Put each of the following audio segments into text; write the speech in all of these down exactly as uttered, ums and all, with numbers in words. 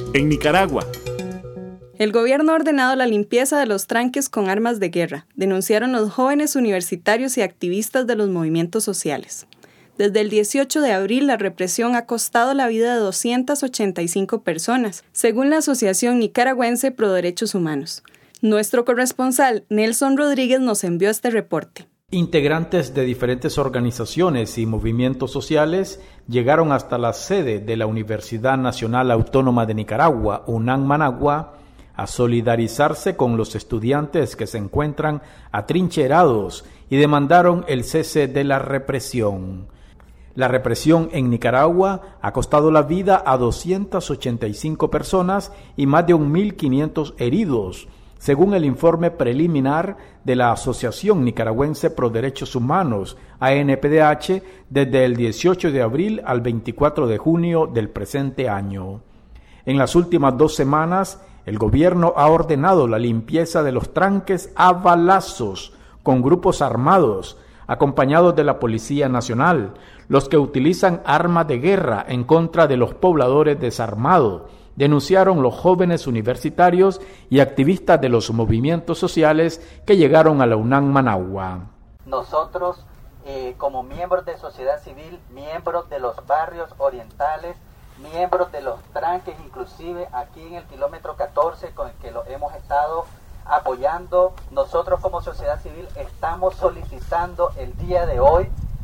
en Nicaragua. El gobierno ha ordenado la limpieza de los tranques con armas de guerra, denunciaron los jóvenes universitarios y activistas de los movimientos sociales. Desde el dieciocho de abril, la represión ha costado la vida de doscientas ochenta y cinco personas, según la Asociación Nicaragüense Pro Derechos Humanos. Nuestro corresponsal, Nelson Rodríguez, nos envió este reporte. Integrantes de diferentes organizaciones y movimientos sociales llegaron hasta la sede de la Universidad Nacional Autónoma de Nicaragua, UNAM Managua, a solidarizarse con los estudiantes que se encuentran atrincherados y demandaron el cese de la represión. La represión en Nicaragua ha costado la vida a doscientas ochenta y cinco personas y más de mil quinientos heridos, según el informe preliminar de la Asociación Nicaragüense Pro Derechos Humanos, A N P D H, desde el dieciocho de abril al veinticuatro de junio del presente año. En las últimas dos semanas, el gobierno ha ordenado la limpieza de los tranques a balazos con grupos armados, acompañados de la Policía Nacional, los que utilizan armas de guerra en contra de los pobladores desarmados, denunciaron los jóvenes universitarios y activistas de los movimientos sociales que llegaron a la UNAM Managua. Nosotros, eh, como miembros de sociedad civil, miembros de los barrios orientales, miembros de los tranques, inclusive aquí en el kilómetro catorce con el que lo hemos estado apoyando, nosotros como sociedad civil estamos solicitando el día de hoy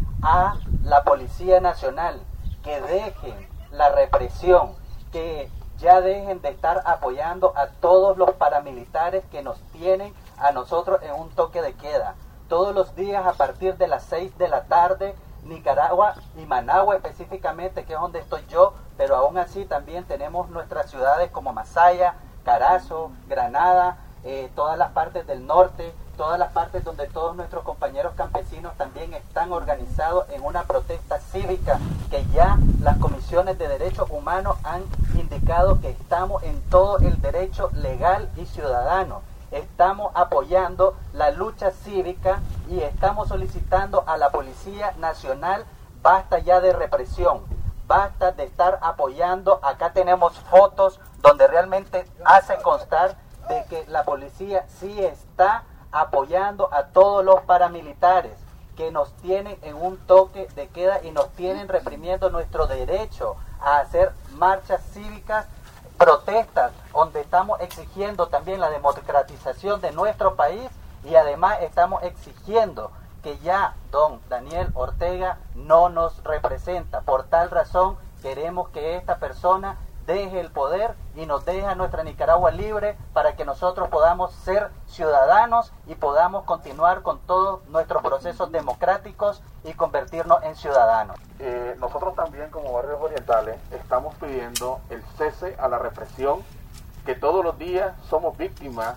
a la Policía Nacional que dejen la represión, que ya dejen de estar apoyando a todos los paramilitares que nos tienen a nosotros en un toque de queda. Todos los días a partir de las seis de la tarde, Nicaragua y Managua específicamente, que es donde estoy yo, pero aún así también tenemos nuestras ciudades como Masaya, Carazo, Granada, eh, todas las partes del norte, todas las partes donde todos nuestros compañeros campesinos también están organizados en una protesta cívica que ya las comisiones de derechos humanos han indicado que estamos en todo el derecho legal y ciudadano. Estamos apoyando la lucha cívica y estamos solicitando a la Policía Nacional, basta ya de represión, basta de estar apoyando. Acá tenemos fotos donde realmente hace constar de que la policía sí está apoyando a todos los paramilitares que nos tienen en un toque de queda y nos tienen reprimiendo nuestro derecho a hacer marchas cívicas, protestas, donde estamos exigiendo también la democratización de nuestro país y además estamos exigiendo que ya don Daniel Ortega no nos representa. Por tal razón queremos que esta persona deje el poder y nos deje a nuestra Nicaragua libre para que nosotros podamos ser ciudadanos y podamos continuar con todos nuestros procesos democráticos y convertirnos en ciudadanos. Eh, nosotros también como barrios orientales estamos pidiendo el cese a la represión, que todos los días somos víctimas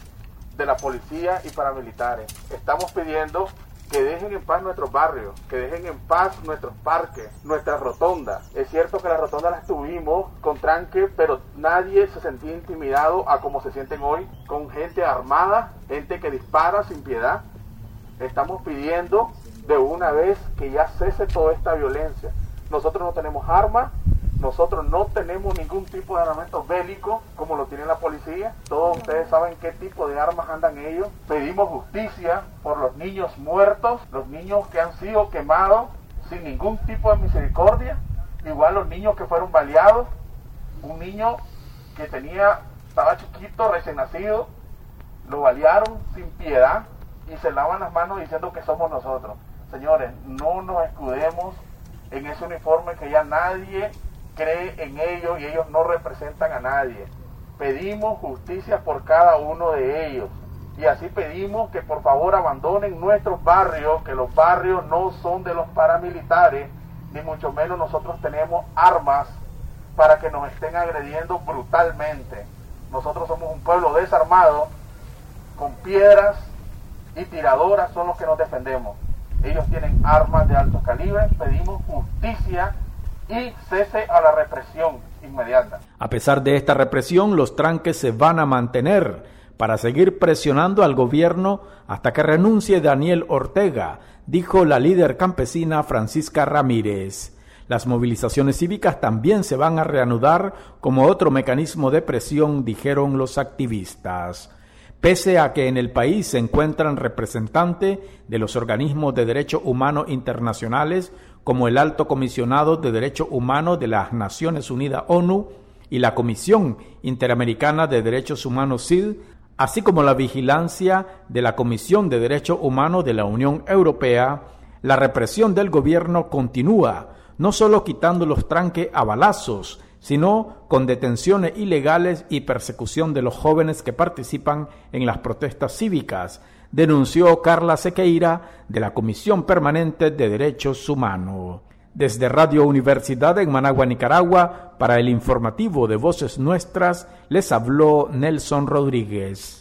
de la policía y paramilitares. Estamos pidiendo que dejen en paz nuestros barrios, que dejen en paz nuestros parques, nuestras rotondas. Es cierto que las rotondas las tuvimos con tranque, pero nadie se sentía intimidado a como se sienten hoy, con gente armada, gente que dispara sin piedad. Estamos pidiendo de una vez que ya cese toda esta violencia. Nosotros no tenemos armas, nosotros no tenemos ningún tipo de armamento bélico como lo tiene la policía. Todos ustedes saben qué tipo de armas andan ellos. Pedimos justicia por los niños muertos, los niños que han sido quemados sin ningún tipo de misericordia. Igual los niños que fueron baleados. Un niño que tenía, estaba chiquito, recién nacido, lo balearon sin piedad y se lavan las manos diciendo que somos nosotros. Señores, no nos escudemos en ese uniforme que ya nadie cree en ellos y ellos no representan a nadie. Pedimos justicia por cada uno de ellos y así pedimos que por favor abandonen nuestros barrios, que los barrios no son de los paramilitares, ni mucho menos nosotros tenemos armas para que nos estén agrediendo brutalmente. Nosotros somos un pueblo desarmado, con piedras y tiradoras son los que nos defendemos. Ellos tienen armas de alto calibre. Pedimos justicia y cese a la represión inmediata. A pesar de esta represión, los tranques se van a mantener para seguir presionando al gobierno hasta que renuncie Daniel Ortega, dijo la líder campesina Francisca Ramírez. Las movilizaciones cívicas también se van a reanudar como otro mecanismo de presión, dijeron los activistas. Pese a que en el país se encuentran representantes de los organismos de derechos humanos internacionales, como el Alto Comisionado de Derechos Humanos de las Naciones Unidas ONU y la Comisión Interamericana de Derechos Humanos C I D, así como la vigilancia de la Comisión de Derechos Humanos de la Unión Europea, la represión del gobierno continúa, no solo quitando los tranques a balazos, sino con detenciones ilegales y persecución de los jóvenes que participan en las protestas cívicas, denunció Carla Sequeira de la Comisión Permanente de Derechos Humanos. Desde Radio Universidad en Managua, Nicaragua, para el informativo de Voces Nuestras, les habló Nelson Rodríguez.